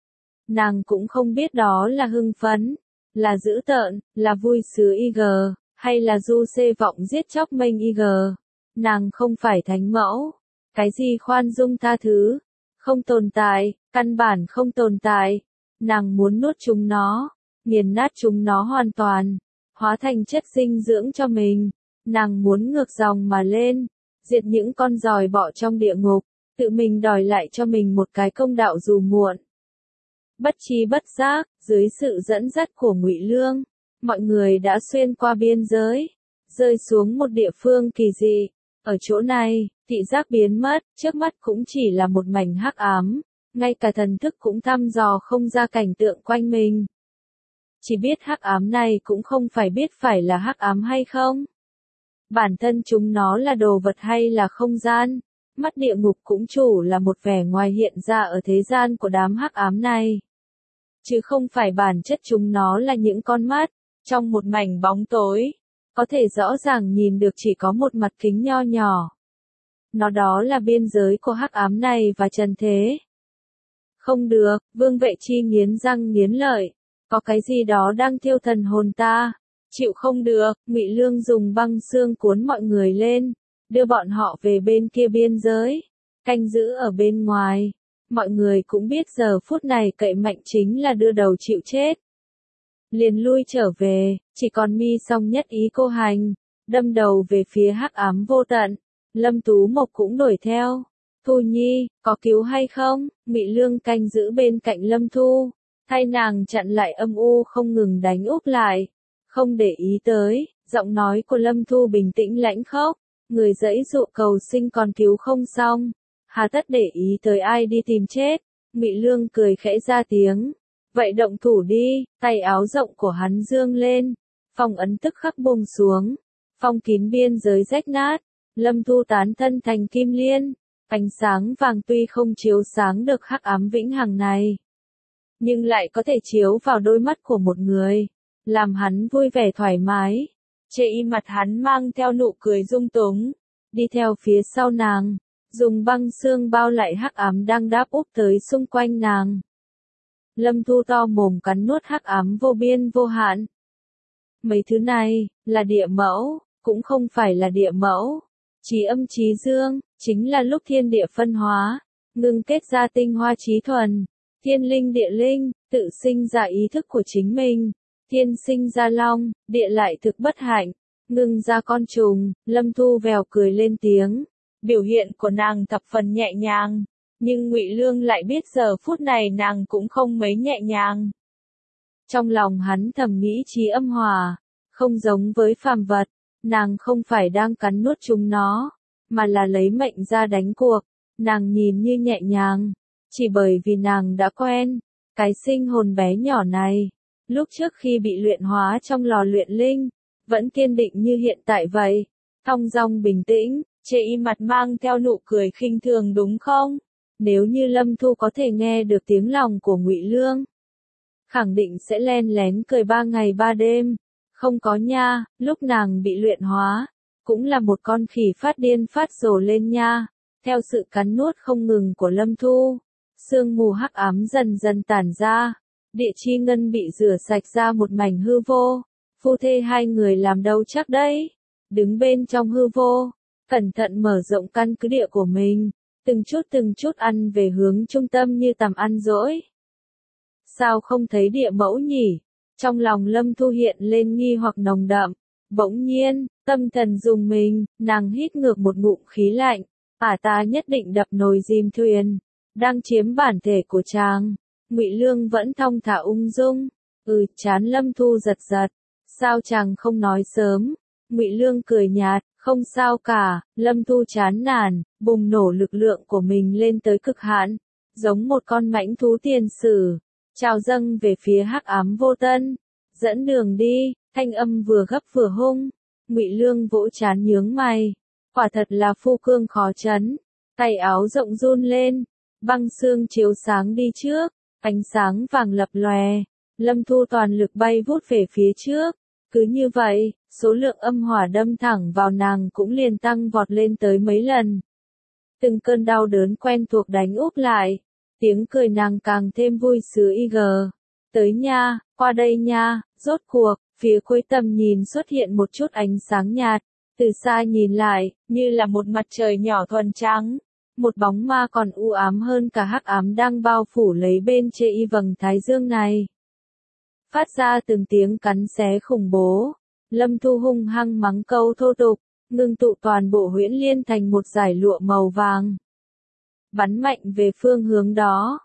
Nàng cũng không biết đó là hưng phấn, là dữ tợn, là vui sướng IG, hay là du xê vọng giết chóc mênh IG. Nàng không phải thánh mẫu, cái gì khoan dung tha thứ, không tồn tại, căn bản không tồn tại. Nàng muốn nuốt chúng nó, nghiền nát chúng nó hoàn toàn, hóa thành chất dinh dưỡng cho mình. Nàng muốn ngược dòng mà lên, diệt những con giòi bọ trong địa ngục, tự mình đòi lại cho mình một cái công đạo dù muộn. Bất tri bất giác, dưới sự dẫn dắt của Ngụy Lương, mọi người đã xuyên qua biên giới, rơi xuống một địa phương kỳ dị. Ở chỗ này, thị giác biến mất, trước mắt cũng chỉ là một mảnh hắc ám, ngay cả thần thức cũng thăm dò không ra cảnh tượng quanh mình. Chỉ biết hắc ám này cũng không phải biết phải là hắc ám hay không. Bản thân chúng nó là đồ vật hay là không gian, mắt địa ngục cũng chủ là một vẻ ngoài hiện ra ở thế gian của đám hắc ám này. Chứ không phải bản chất chúng nó là những con mắt, trong một mảnh bóng tối, có thể rõ ràng nhìn được chỉ có một mặt kính nho nhỏ. Nó đó là biên giới của hắc ám này và trần thế. Không được, Vương Vệ Chi nghiến răng nghiến lợi, có cái gì đó đang thiêu thần hồn ta. Chịu không được, Ngụy Lương dùng băng xương cuốn mọi người lên, đưa bọn họ về bên kia biên giới, canh giữ ở bên ngoài. Mọi người cũng biết giờ phút này cậy mạnh chính là đưa đầu chịu chết. Liền lui trở về, chỉ còn Mi Song nhất ý cô hành, đâm đầu về phía hắc ám vô tận. Lâm Tú Mộc cũng đuổi theo. Thu Nhi, có cứu hay không? Ngụy Lương canh giữ bên cạnh Lâm Thu, thay nàng chặn lại âm u không ngừng đánh úp lại. Không để ý tới, giọng nói của Lâm Thu bình tĩnh lãnh khốc, người giãy dụ cầu sinh còn cứu không xong, hà tất để ý tới ai đi tìm chết. Ngụy Lương cười khẽ ra tiếng, vậy động thủ đi. Tay áo rộng của hắn dương lên, phong ấn tức khắc buông xuống, phong kín biên giới rách nát. Lâm Thu tán thân thành kim liên, ánh sáng vàng tuy không chiếu sáng được hắc ám vĩnh hằng này, nhưng lại có thể chiếu vào đôi mắt của một người, làm hắn vui vẻ thoải mái. Trên mặt hắn mang theo nụ cười dung túng, đi theo phía sau nàng, dùng băng xương bao lại hắc ám đang đáp úp tới xung quanh nàng. Lâm Thu to mồm cắn nuốt hắc ám vô biên vô hạn. Mấy thứ này, là địa mẫu, cũng không phải là địa mẫu. Trí âm trí dương, chính là lúc thiên địa phân hóa, ngưng kết ra tinh hoa trí thuần. Thiên linh địa linh, tự sinh ra ý thức của chính mình. Thiên sinh ra long, địa lại thực bất hạnh, ngưng ra con trùng. Lâm Thu vèo cười lên tiếng. Biểu hiện của nàng thập phần nhẹ nhàng, nhưng Ngụy Lương lại biết giờ phút này nàng cũng không mấy nhẹ nhàng. Trong lòng hắn thầm nghĩ Trí âm hỏa, không giống với phàm vật, nàng không phải đang cắn nuốt chúng nó, mà là lấy mệnh ra đánh cuộc. Nàng nhìn như nhẹ nhàng, chỉ bởi vì nàng đã quen cái sinh hồn bé nhỏ này. Lúc trước khi bị luyện hóa trong lò luyện linh, vẫn kiên định như hiện tại vậy, thong dong bình tĩnh. Chê y mặt mang theo nụ cười khinh thường đúng không? Nếu như Lâm Thu có thể nghe được tiếng lòng của Ngụy Lương, khẳng định sẽ len lén cười 3 ngày 3 đêm. Không có nha, lúc nàng bị luyện hóa, cũng là một con khỉ phát điên phát rồ lên nha. Theo sự cắn nuốt không ngừng của Lâm Thu, sương mù hắc ám dần dần tản ra, địa chi ngân bị rửa sạch ra một mảnh hư vô. Phu thê hai người làm đâu chắc đấy, đứng bên trong hư vô, cẩn thận mở rộng căn cứ địa của mình, từng chút ăn về hướng trung tâm như tầm ăn dỗi. Sao không thấy địa mẫu nhỉ? Trong lòng Lâm Thu hiện lên nghi hoặc nồng đậm. Bỗng nhiên, tâm thần rùng mình, nàng hít ngược một ngụm khí lạnh. Ta nhất định đập nồi dìm thuyền, đang chiếm bản thể của chàng. Ngụy Lương vẫn thong thả ung dung. Chán Lâm Thu giật giật. Sao chàng không nói sớm? Ngụy Lương cười nhạt. Không sao cả. Lâm Thu chán nản, bùng nổ lực lượng của mình lên tới cực hạn, giống một con mãnh thú tiền sử, trào dâng về phía hắc ám vô tân. Dẫn đường đi, thanh âm vừa gấp vừa hung. Ngụy Lương vỗ trán nhướng mày, quả thật là phu cương khó trấn. Tay áo rộng run lên, băng xương chiếu sáng đi trước, ánh sáng vàng lập lòe. Lâm Thu toàn lực bay vút về phía trước. Cứ như vậy, số lượng âm hỏa đâm thẳng vào nàng cũng liền tăng vọt lên tới mấy lần. Từng cơn đau đớn quen thuộc đánh úp lại, tiếng cười nàng càng thêm vui sướng Tới nha, qua đây nha. Rốt cuộc, phía cuối tầm nhìn xuất hiện một chút ánh sáng nhạt, từ xa nhìn lại, như là một mặt trời nhỏ thuần trắng. Một bóng ma còn u ám hơn cả hắc ám đang bao phủ lấy bên trên y vầng thái dương này. Phát ra từng tiếng cắn xé khủng bố. Lâm Thu hung hăng mắng câu thô tục, ngưng tụ toàn bộ huyễn liên thành một dải lụa màu vàng. Bắn mạnh về phương hướng đó.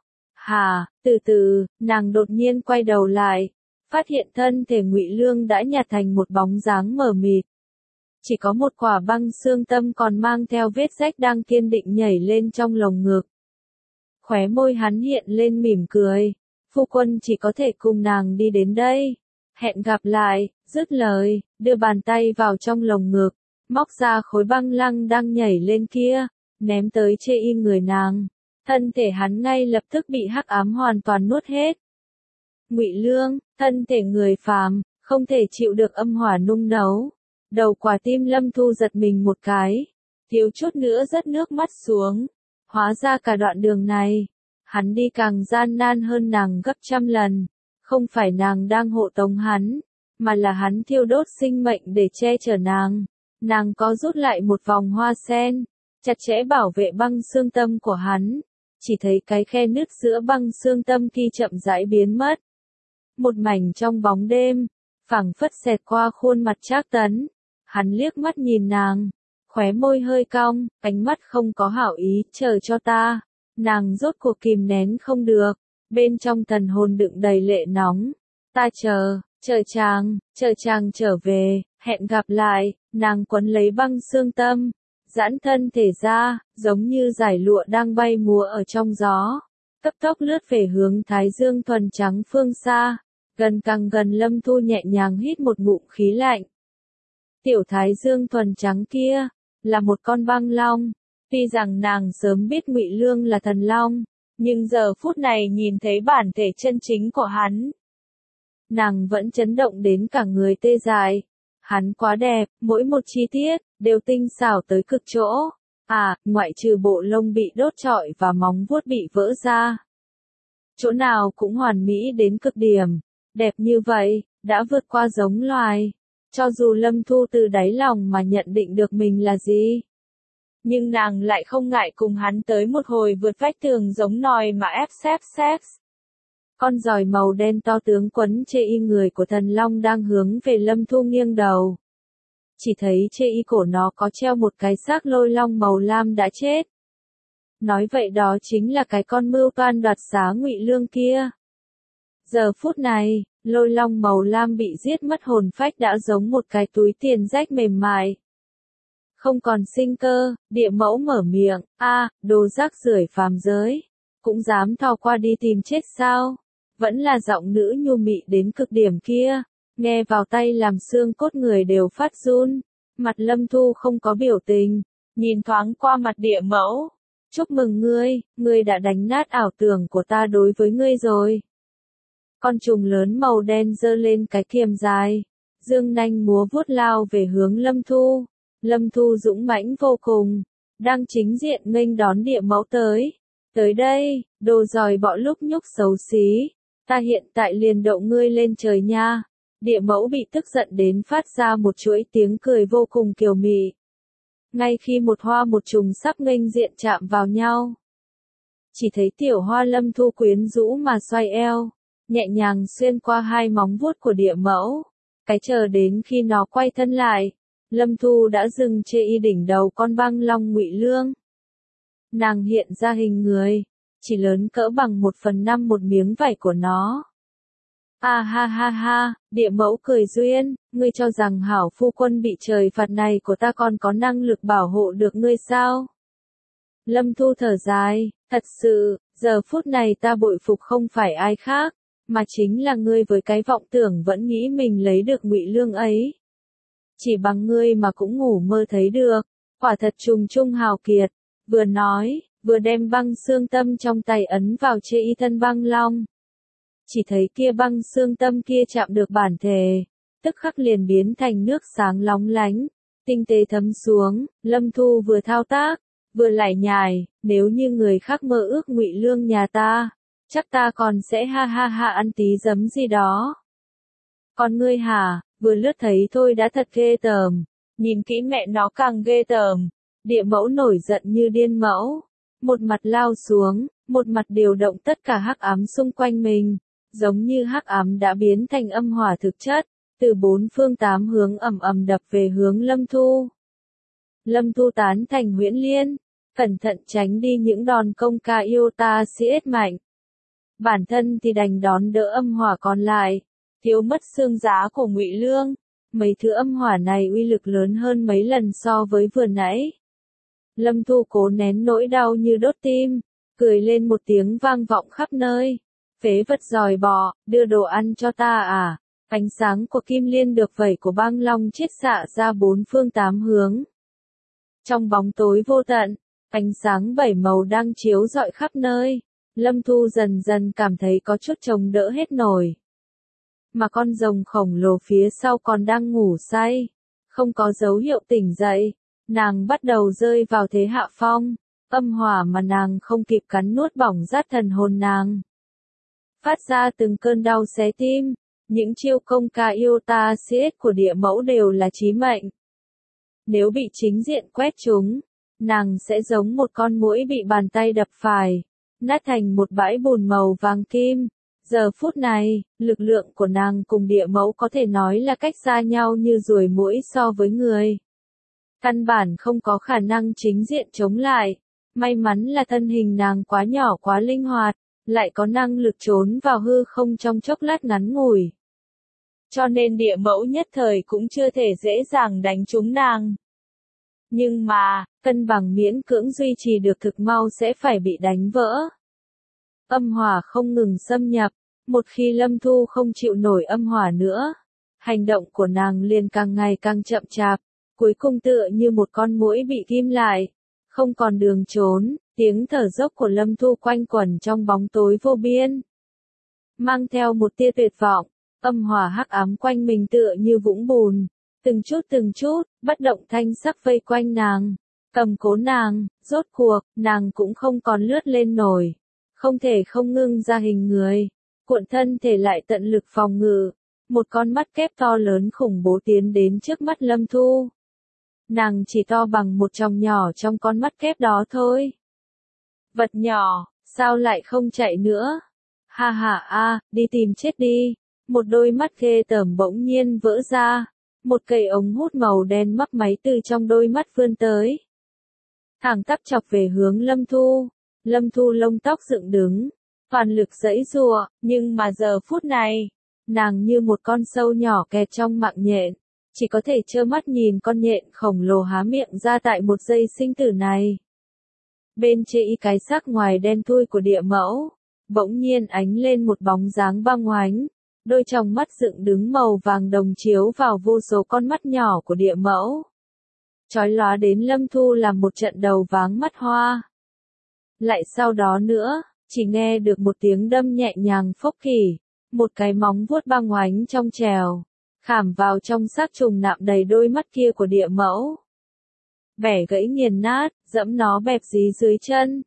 Từ từ, nàng đột nhiên quay đầu lại, phát hiện thân thể Ngụy Lương đã nhạt thành một bóng dáng mờ mịt. Chỉ có một quả băng xương tâm còn mang theo vết rách đang kiên định nhảy lên trong lồng ngực. Khóe môi hắn hiện lên mỉm cười. Phu quân chỉ có thể cùng nàng đi đến đây. Hẹn gặp lại. Dứt lời, đưa bàn tay vào trong lồng ngực, móc ra khối băng lăng đang nhảy lên kia, ném tới chê y người nàng. Thân thể hắn ngay lập tức bị hắc ám hoàn toàn nuốt hết. Ngụy Lương, thân thể người phàm, không thể chịu được âm hỏa nung nấu. Đầu quả tim Lâm Thu giật mình một cái, thiếu chút nữa rớt nước mắt xuống. Hóa ra cả đoạn đường này, hắn đi càng gian nan hơn nàng gấp trăm lần. Không phải nàng đang hộ tống hắn, mà là hắn thiêu đốt sinh mệnh để che chở nàng. Nàng có rút lại một vòng hoa sen, chặt chẽ bảo vệ băng xương tâm của hắn. Chỉ thấy cái khe nứt giữa băng xương tâm kia chậm rãi biến mất. Một mảnh trong bóng đêm, phảng phất xẹt qua khuôn mặt Trác Tấn. Hắn liếc mắt nhìn nàng, khóe môi hơi cong, ánh mắt không có hảo ý, chờ cho ta. Nàng rốt cuộc kìm nén không được, bên trong thần hồn đựng đầy lệ nóng. Ta chờ chàng trở về, hẹn gặp lại. Nàng quấn lấy băng xương tâm, giãn thân thể ra, giống như dải lụa đang bay múa ở trong gió, cấp tốc lướt về hướng thái dương thuần trắng phương xa. Càng gần Lâm Thu nhẹ nhàng hít một ngụm khí lạnh. Tiểu thái dương thuần trắng kia, là một con băng long. Tuy rằng nàng sớm biết Ngụy Lương là thần long, nhưng giờ phút này nhìn thấy bản thể chân chính của hắn, nàng vẫn chấn động đến cả người tê dại. Hắn quá đẹp, mỗi một chi tiết đều tinh xảo tới cực chỗ. À, ngoại trừ bộ lông bị đốt trọi và móng vuốt bị vỡ ra. Chỗ nào cũng hoàn mỹ đến cực điểm. Đẹp như vậy, đã vượt qua giống loài. Cho dù Lâm Thu từ đáy lòng mà nhận định được mình là gì. Nhưng nàng lại không ngại cùng hắn tới một hồi vượt vách tường giống nòi mà ép xếp sex. Con giòi màu đen to tướng quấn chê y người của thần long đang hướng về Lâm Thu nghiêng đầu. Chỉ thấy chê y cổ nó có treo một cái xác lôi long màu lam đã chết. Nói vậy đó chính là cái con mưu toan đoạt xá Ngụy Lương kia. Giờ phút này, lôi long màu lam bị giết mất hồn phách đã giống một cái túi tiền rách mềm mại. Không còn sinh cơ, địa mẫu mở miệng, đồ rác rưởi phàm giới. Cũng dám thò qua đi tìm chết sao? Vẫn là giọng nữ nhu mị đến cực điểm kia. Nghe vào tay làm xương cốt người đều phát run. Mặt Lâm Thu không có biểu tình. Nhìn thoáng qua mặt địa mẫu. Chúc mừng ngươi đã đánh nát ảo tưởng của ta đối với ngươi rồi. Con trùng lớn màu đen giơ lên cái kiềm dài. Dương nanh múa vuốt lao về hướng Lâm Thu. Lâm Thu dũng mãnh vô cùng. Đang chính diện nghênh đón địa mẫu tới. Tới đây, đồ giòi bọ lúc nhúc xấu xí. Ta hiện tại liền đậu ngươi lên trời nha. Địa mẫu bị tức giận đến phát ra một chuỗi tiếng cười vô cùng kiều mị. Ngay khi một hoa một trùng sắp nghênh diện chạm vào nhau. Chỉ thấy tiểu hoa Lâm Thu quyến rũ mà xoay eo. Nhẹ nhàng xuyên qua hai móng vuốt của địa mẫu. Cái chờ đến khi nó quay thân lại. Lâm Thu đã dừng chê y đỉnh đầu con băng long Ngụy Lương. Nàng hiện ra hình người. Chỉ lớn cỡ bằng 1/5 một miếng vảy của nó. Ha, địa mẫu cười duyên, ngươi cho rằng hảo phu quân bị trời phạt này của ta còn có năng lực bảo hộ được ngươi sao? Lâm Thu thở dài, thật sự, giờ phút này ta bội phục không phải ai khác, mà chính là ngươi với cái vọng tưởng vẫn nghĩ mình lấy được Ngụy Lương ấy. Chỉ bằng ngươi mà cũng ngủ mơ thấy được, quả thật trùng trung hào kiệt, vừa nói, vừa đem băng xương tâm trong tay ấn vào chê y thân băng long. Chỉ thấy kia băng xương tâm kia chạm được bản thể, tức khắc liền biến thành nước sáng lóng lánh, tinh tế thấm xuống. Lâm Thu vừa thao tác, vừa lải nhải, nếu như người khác mơ ước Ngụy Lương nhà ta, chắc ta còn sẽ ha ăn tí giấm gì đó. Còn ngươi hả, vừa lướt thấy thôi đã thật ghê tởm, nhìn kỹ mẹ nó càng ghê tởm. Địa mẫu nổi giận như điên mẫu, một mặt lao xuống, một mặt điều động tất cả hắc ám xung quanh mình. Giống như hắc ám đã biến thành âm hỏa thực chất, từ 4 phương 8 hướng ầm đập về hướng Lâm Thu. Lâm Thu tán thành huyễn liên, cẩn thận tránh đi những đòn công ca yêu ta siết mạnh. Bản thân thì đành đón đỡ âm hỏa còn lại, thiếu mất xương giá của Ngụy Lương. Mấy thứ âm hỏa này uy lực lớn hơn mấy lần so với vừa nãy. Lâm Thu cố nén nỗi đau như đốt tim, cười lên một tiếng vang vọng khắp nơi. Phế vật giòi bọ, đưa đồ ăn cho ta à? Ánh sáng của kim liên được vẩy của băng long chiết xạ ra 4 phương 8 hướng. Trong bóng tối vô tận, ánh sáng 7 màu đang chiếu rọi khắp nơi. Lâm Thu dần dần cảm thấy có chút chống đỡ hết nổi. Mà con rồng khổng lồ phía sau còn đang ngủ say, không có dấu hiệu tỉnh dậy. Nàng bắt đầu rơi vào thế hạ phong, âm hỏa mà nàng không kịp cắn nuốt bỏng rát thần hồn nàng. Phát ra từng cơn đau xé tim, những chiêu công ca yêu ta siết của địa mẫu đều là chí mệnh. Nếu bị chính diện quét chúng, nàng sẽ giống một con muỗi bị bàn tay đập phải, nát thành một bãi bùn màu vàng kim. Giờ phút này, lực lượng của nàng cùng địa mẫu có thể nói là cách xa nhau như ruồi muỗi so với người. Căn bản không có khả năng chính diện chống lại. May mắn là thân hình nàng quá nhỏ quá linh hoạt, lại có năng lực trốn vào hư không trong chốc lát ngắn ngủi. Cho nên địa mẫu nhất thời cũng chưa thể dễ dàng đánh trúng nàng. Nhưng mà, cân bằng miễn cưỡng duy trì được thực mau sẽ phải bị đánh vỡ. Âm hỏa không ngừng xâm nhập, một khi Lâm Thu không chịu nổi âm hỏa nữa, hành động của nàng liền càng ngày càng chậm chạp, cuối cùng tựa như một con muỗi bị ghim lại, không còn đường trốn. Tiếng thở dốc của Lâm Thu quanh quẩn trong bóng tối vô biên, mang theo một tia tuyệt vọng. Âm hỏa hắc ám quanh mình tựa như vũng bùn, từng chút, bất động thanh sắc vây quanh nàng. Cầm cố nàng, rốt cuộc, nàng cũng không còn lướt lên nổi. Không thể không ngưng ra hình người. Cuộn thân thể lại tận lực phòng ngự. Một con mắt kép to lớn khủng bố tiến đến trước mắt Lâm Thu. Nàng chỉ to bằng một tròng nhỏ trong con mắt kép đó thôi. Vật nhỏ, sao lại không chạy nữa? Ha ha a, đi tìm chết đi. Một đôi mắt ghê tởm bỗng nhiên vỡ ra. Một cây ống hút màu đen mắc máy từ trong đôi mắt vươn tới. Thẳng tắp chọc về hướng Lâm Thu. Lâm Thu lông tóc dựng đứng. Toàn lực giãy giụa, nhưng mà giờ phút này, nàng như một con sâu nhỏ kẹt trong mạng nhện. Chỉ có thể trơ mắt nhìn con nhện khổng lồ há miệng ra tại một giây sinh tử này. Bên trên cái xác ngoài đen thui của địa mẫu, bỗng nhiên ánh lên một bóng dáng băng oánh. Đôi tròng mắt dựng đứng màu vàng đồng chiếu vào vô số con mắt nhỏ của địa mẫu. Chói lóa đến Lâm Thu làm một trận đầu váng mắt hoa. Lại sau đó nữa, chỉ nghe được một tiếng đâm nhẹ nhàng phốc khỉ, một cái móng vuốt băng oánh trong trèo, khảm vào trong xác trùng nạm đầy đôi mắt kia của địa mẫu. Bẻ gãy nghiền nát, dẫm nó bẹp dí dưới chân.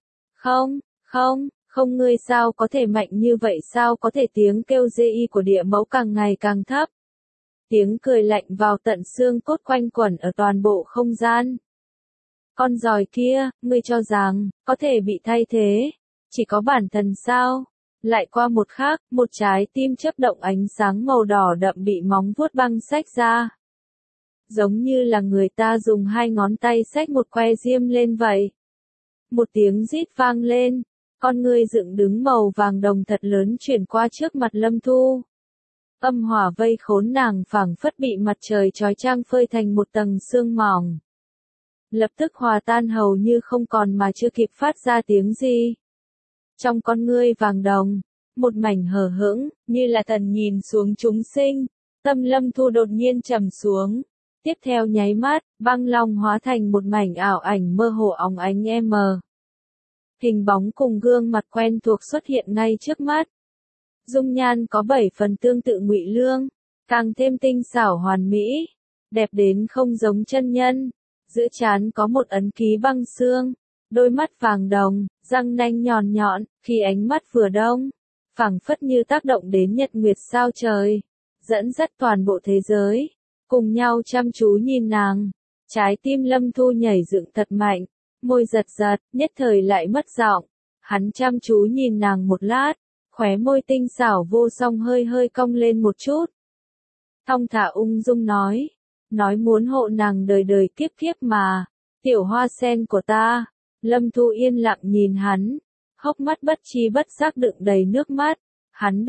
Không ngươi sao có thể mạnh như vậy, sao có thể? Tiếng kêu dê y của địa mẫu càng ngày càng thấp. Tiếng cười lạnh vào tận xương cốt quanh quẩn ở toàn bộ không gian. Con giòi kia, ngươi cho rằng, có thể bị thay thế, chỉ có bản thân sao? Lại qua một khắc, một trái tim chớp động ánh sáng màu đỏ đậm bị móng vuốt băng xách ra. Giống như là người ta dùng hai ngón tay xách một que diêm lên vậy. Một tiếng rít vang lên, con ngươi dựng đứng màu vàng đồng thật lớn chuyển qua trước mặt Lâm Thu. Âm hỏa vây khốn nàng phảng phất bị mặt trời chói chang phơi thành một tầng sương mỏng. Lập tức hòa tan hầu như không còn mà chưa kịp phát ra tiếng gì. Trong con ngươi vàng đồng, một mảnh hờ hững, như là thần nhìn xuống chúng sinh, tâm Lâm Thu đột nhiên trầm xuống. Tiếp theo nháy mắt, băng long hóa thành một mảnh ảo ảnh mơ hồ óng ánh mờ. Hình bóng cùng gương mặt quen thuộc xuất hiện ngay trước mắt. Dung nhan có 7 phần tương tự Ngụy Lương, càng thêm tinh xảo hoàn mỹ, đẹp đến không giống chân nhân. Giữa trán có một ấn ký băng xương, đôi mắt vàng đồng, răng nanh nhọn nhọn, khi ánh mắt vừa đông, phảng phất như tác động đến nhật nguyệt sao trời, dẫn dắt toàn bộ thế giới, cùng nhau chăm chú nhìn nàng. Trái tim Lâm Thu nhảy dựng thật mạnh, môi giật giật, nhất thời lại mất giọng. Hắn chăm chú nhìn nàng một lát, khóe môi tinh xảo vô song hơi hơi cong lên một chút. Thong thả ung dung nói muốn hộ nàng đời đời kiếp kiếp mà, tiểu hoa sen của ta. Lâm Thu yên lặng nhìn hắn, hốc mắt bất chi bất giác đựng đầy nước mắt. Hắn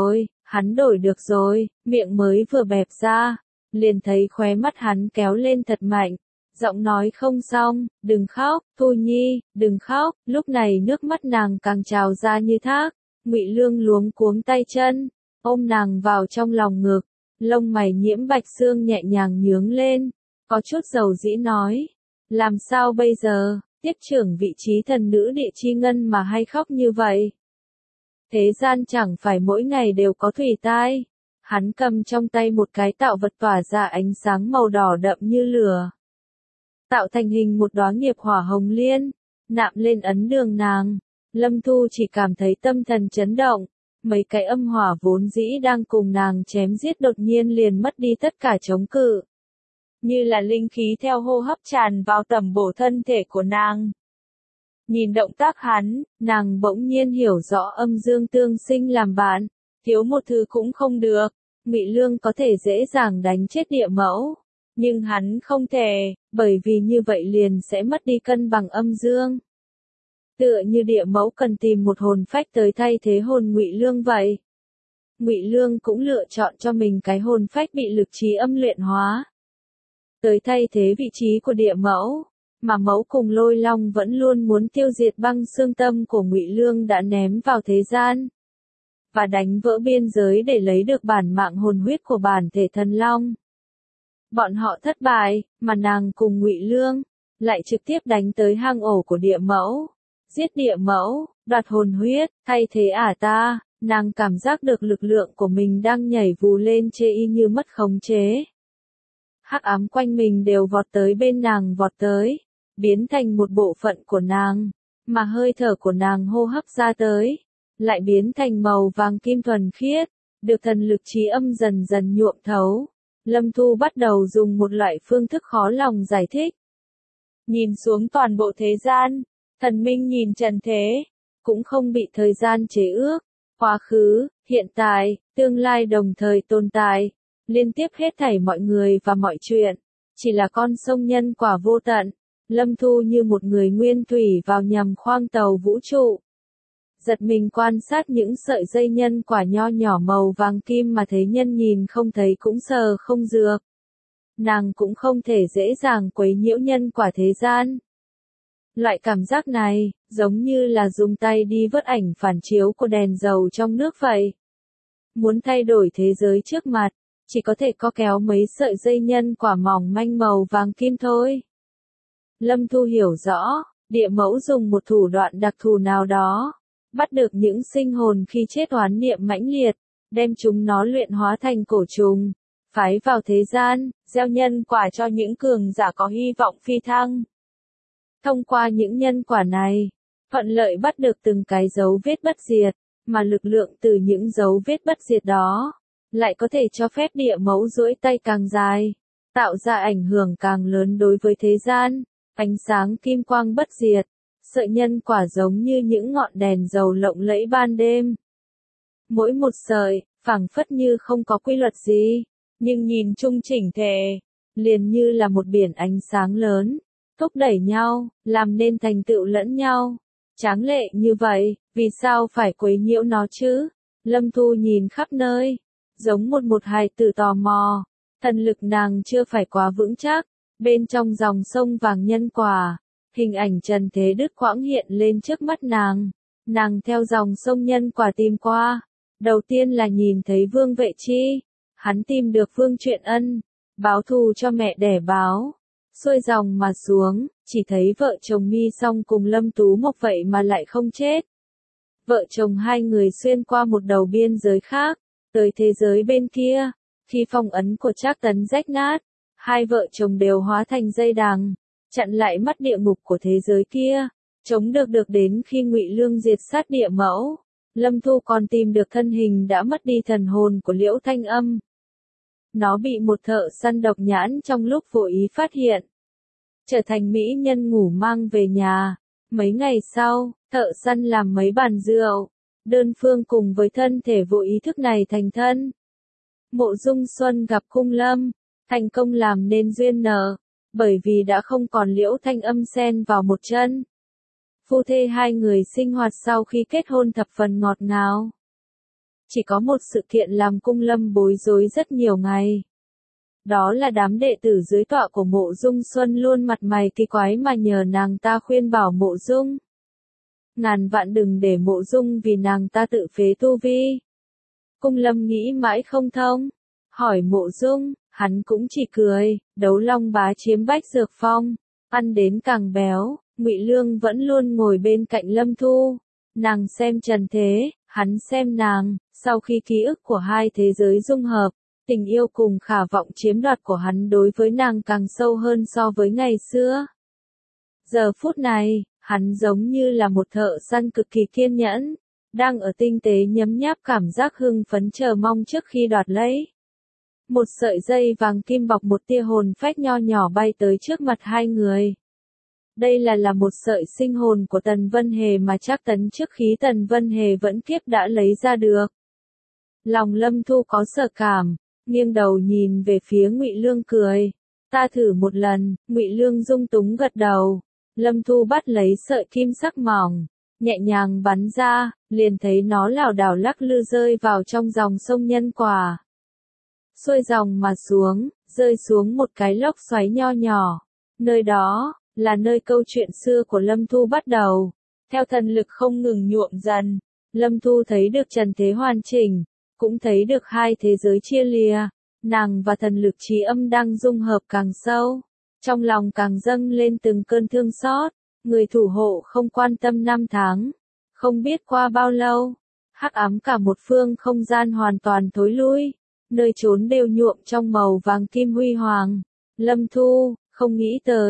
đổi được rồi, miệng mới vừa bẹp ra, liền thấy khóe mắt hắn kéo lên thật mạnh. Giọng nói không xong, đừng khóc, Thu Nhi, đừng khóc. Lúc này nước mắt nàng càng trào ra như thác. Ngụy Lương luống cuống tay chân, ôm nàng vào trong lòng ngực, lông mày nhiễm bạch xương nhẹ nhàng nhướng lên, có chút dầu dĩ nói, làm sao bây giờ, tiếp trưởng vị trí thần nữ địa chi ngân mà hay khóc như vậy? Thế gian chẳng phải mỗi ngày đều có thủy tai. Hắn cầm trong tay một cái tạo vật tỏa ra ánh sáng màu đỏ đậm như lửa, tạo thành hình một đóa nghiệp hỏa hồng liên, nạm lên ấn đường nàng. Lâm Thu chỉ cảm thấy tâm thần chấn động, mấy cái âm hỏa vốn dĩ đang cùng nàng chém giết đột nhiên liền mất đi tất cả chống cự. Như là linh khí theo hô hấp tràn vào tầm bổ thân thể của nàng. Nhìn động tác hắn, nàng bỗng nhiên hiểu rõ âm dương tương sinh làm bạn, thiếu một thứ cũng không được. Ngụy Lương có thể dễ dàng đánh chết địa mẫu, nhưng hắn không thể, bởi vì như vậy liền sẽ mất đi cân bằng âm dương. Tựa như địa mẫu cần tìm một hồn phách tới thay thế hồn Ngụy Lương vậy. Ngụy Lương cũng lựa chọn cho mình cái hồn phách bị lực trí âm luyện hóa, tới thay thế vị trí của địa mẫu, mà mẫu cùng Lôi Long vẫn luôn muốn tiêu diệt băng xương tâm của Ngụy Lương đã ném vào thế gian, và đánh vỡ biên giới để lấy được bản mạng hồn huyết của bản thể thần long. Bọn họ thất bại, mà nàng cùng Ngụy Lương lại trực tiếp đánh tới hang ổ của địa mẫu. Giết địa mẫu, đoạt hồn huyết, thay thế ta. Nàng cảm giác được lực lượng của mình đang nhảy vù lên chê y như mất khống chế. Hắc ám quanh mình đều vọt tới bên nàng vọt tới. biến thành một bộ phận của nàng, mà hơi thở của nàng hô hấp ra tới, lại biến thành màu vàng kim thuần khiết, được thần lực trí âm dần dần nhuộm thấu. Lâm Thu bắt đầu dùng một loại phương thức khó lòng giải thích. Nhìn xuống toàn bộ thế gian, thần minh nhìn trần thế, cũng không bị thời gian chế ước, quá khứ, hiện tại, tương lai đồng thời tồn tại, liên tiếp hết thảy mọi người và mọi chuyện, chỉ là con sông nhân quả vô tận. Lâm Thu như một người nguyên thủy vào nhằm khoang tàu vũ trụ. Giật mình quan sát những sợi dây nhân quả nho nhỏ màu vàng kim mà thế nhân nhìn không thấy cũng sờ không dược. Nàng cũng không thể dễ dàng quấy nhiễu nhân quả thế gian. Loại cảm giác này, giống như là dùng tay đi vớt ảnh phản chiếu của đèn dầu trong nước vậy. Muốn thay đổi thế giới trước mặt, chỉ có thể co kéo mấy sợi dây nhân quả mỏng manh màu vàng kim thôi. Lâm Thu hiểu rõ, địa mẫu dùng một thủ đoạn đặc thù nào đó, bắt được những sinh hồn khi chết oán niệm mãnh liệt, đem chúng nó luyện hóa thành cổ trùng, phái vào thế gian, gieo nhân quả cho những cường giả có hy vọng phi thăng. Thông qua những nhân quả này, thuận lợi bắt được từng cái dấu vết bất diệt, mà lực lượng từ những dấu vết bất diệt đó, lại có thể cho phép địa mẫu duỗi tay càng dài, tạo ra ảnh hưởng càng lớn đối với thế gian. Ánh sáng kim quang bất diệt, sợi nhân quả giống như những ngọn đèn dầu lộng lẫy ban đêm. Mỗi một sợi, phảng phất như không có quy luật gì, nhưng nhìn chung chỉnh thể, liền như là một biển ánh sáng lớn, thúc đẩy nhau, làm nên thành tựu lẫn nhau. Tráng lệ như vậy, vì sao phải quấy nhiễu nó chứ? Lâm Thu nhìn khắp nơi, giống một hài tử tò mò, thần lực nàng chưa phải quá vững chắc. Bên trong dòng sông vàng nhân quả, hình ảnh trần thế đứt quãng hiện lên trước mắt nàng. Nàng theo dòng sông nhân quả tìm qua. Đầu tiên là nhìn thấy Vương Vệ Chi. Hắn tìm được Vương Truyện Ân, báo thù cho mẹ đẻ báo. Xuôi dòng mà xuống, chỉ thấy vợ chồng Mi Song cùng Lâm Tú Mộc vậy mà lại không chết. Vợ chồng hai người xuyên qua một đầu biên giới khác, tới thế giới bên kia. Khi phong ấn của Trác Tấn rách nát, hai vợ chồng đều hóa thành dây đằng, chặn lại mắt địa ngục của thế giới kia, chống được đến khi Ngụy Lương diệt sát địa mẫu. Lâm Thu còn tìm được thân hình đã mất đi thần hồn của Liễu Thanh Âm. Nó bị một thợ săn độc nhãn trong lúc vô ý phát hiện, trở thành mỹ nhân ngủ mang về nhà. Mấy ngày sau, thợ săn làm mấy bàn rượu, đơn phương cùng với thân thể vô ý thức này thành thân. Mộ Dung Xuân gặp Cung Lâm, thành công làm nên duyên nợ, bởi vì đã không còn Liễu Thanh Âm xen vào một chân. Phu thê hai người sinh hoạt sau khi kết hôn thập phần ngọt ngào. Chỉ có một sự kiện làm Cung Lâm bối rối rất nhiều ngày. Đó là đám đệ tử dưới tọa của Mộ Dung Xuân luôn mặt mày kỳ quái mà nhờ nàng ta khuyên bảo Mộ Dung. Ngàn vạn đừng để Mộ Dung vì nàng ta tự phế tu vi. Cung Lâm nghĩ mãi không thông, hỏi Mộ Dung, hắn cũng chỉ cười. Đấu Long Bá chiếm Bách Dược Phong, ăn đến càng béo. Ngụy Lương vẫn luôn ngồi bên cạnh Lâm Thu, nàng xem trần thế, hắn xem nàng. Sau khi ký ức của hai thế giới dung hợp, tình yêu cùng khả vọng chiếm đoạt của hắn đối với nàng càng sâu hơn so với ngày xưa. Giờ phút này, hắn giống như là một thợ săn cực kỳ kiên nhẫn, đang ở tinh tế nhấm nháp cảm giác hưng phấn chờ mong trước khi đoạt lấy. Một sợi dây vàng kim bọc một tia hồn phách nho nhỏ bay tới trước mặt hai người. Đây là một sợi sinh hồn của Tần Vân Hề mà Trác Tấn trước khi Tần Vân Hề vẫn kiếp đã lấy ra được. Lòng Lâm Thu có sợ cảm, nghiêng đầu nhìn về phía Ngụy Lương cười. Ta thử một lần. Ngụy Lương dung túng gật đầu. Lâm Thu bắt lấy sợi kim sắc mỏng, nhẹ nhàng bắn ra, liền thấy nó lảo đảo lắc lư rơi vào trong dòng sông nhân quả. Xuôi dòng mà xuống, rơi xuống một cái lốc xoáy nho nhỏ. Nơi đó là nơi câu chuyện xưa của Lâm Thu bắt đầu. Theo thần lực không ngừng nhuộm dần, Lâm Thu thấy được trần thế hoàn chỉnh, cũng thấy được hai thế giới chia lìa. Nàng và thần lực trí âm đang dung hợp càng sâu, trong lòng càng dâng lên từng cơn thương xót. Người thủ hộ không quan tâm năm tháng, không biết qua bao lâu, hắc ám cả một phương không gian hoàn toàn thối lui, nơi trốn đều nhuộm trong màu vàng kim huy hoàng. Lâm Thu không nghĩ tới,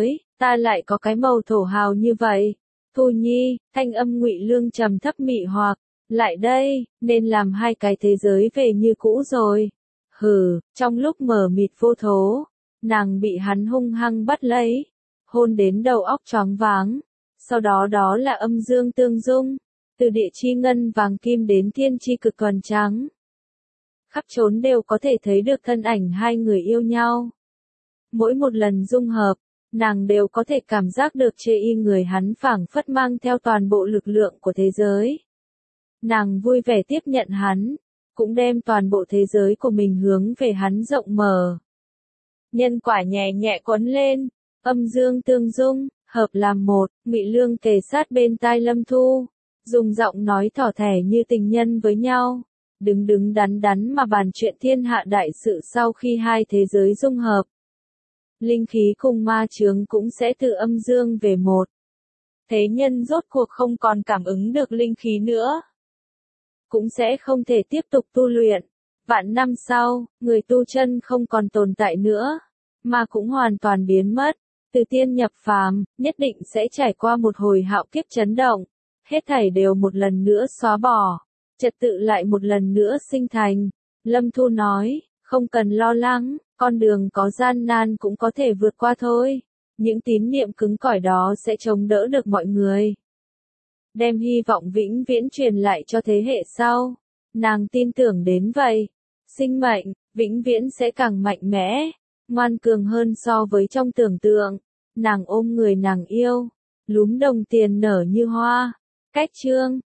ta lại có cái màu thổ hào như vậy. Thu Nhi, thanh âm Ngụy Lương trầm thấp mị hoặc, lại đây, nên làm hai cái thế giới về như cũ rồi. Hừ, trong lúc mờ mịt vô thố, nàng bị hắn hung hăng bắt lấy, hôn đến đầu óc choáng váng. Sau đó đó là âm dương tương dung, từ địa chi ngân vàng kim đến thiên chi cực toàn trắng. Khắp trốn đều có thể thấy được thân ảnh hai người yêu nhau. Mỗi một lần dung hợp, nàng đều có thể cảm giác được chê y người hắn phảng phất mang theo toàn bộ lực lượng của thế giới. Nàng vui vẻ tiếp nhận hắn, cũng đem toàn bộ thế giới của mình hướng về hắn rộng mở. Nhân quả nhẹ nhẹ quấn lên, âm dương tương dung, hợp làm một. Ngụy Lương kề sát bên tai Lâm Thu, dùng giọng nói thỏ thẻ như tình nhân với nhau, đứng đứng đắn đắn mà bàn chuyện thiên hạ đại sự. Sau khi hai thế giới dung hợp, linh khí cùng ma chướng cũng sẽ từ âm dương về một. Thế nhân rốt cuộc không còn cảm ứng được linh khí nữa, cũng sẽ không thể tiếp tục tu luyện. Vạn năm sau, người tu chân không còn tồn tại nữa, mà cũng hoàn toàn biến mất. Từ tiên nhập phàm, nhất định sẽ trải qua một hồi hạo kiếp chấn động. Hết thảy đều một lần nữa xóa bỏ, trật tự lại một lần nữa sinh thành. Lâm Thu nói, không cần lo lắng, con đường có gian nan cũng có thể vượt qua thôi. Những tín niệm cứng cỏi đó sẽ chống đỡ được mọi người, đem hy vọng vĩnh viễn truyền lại cho thế hệ sau. Nàng tin tưởng đến vậy. Sinh mệnh, vĩnh viễn sẽ càng mạnh mẽ, ngoan cường hơn so với trong tưởng tượng. Nàng ôm người nàng yêu, lúm đồng tiền nở như hoa. Cách chương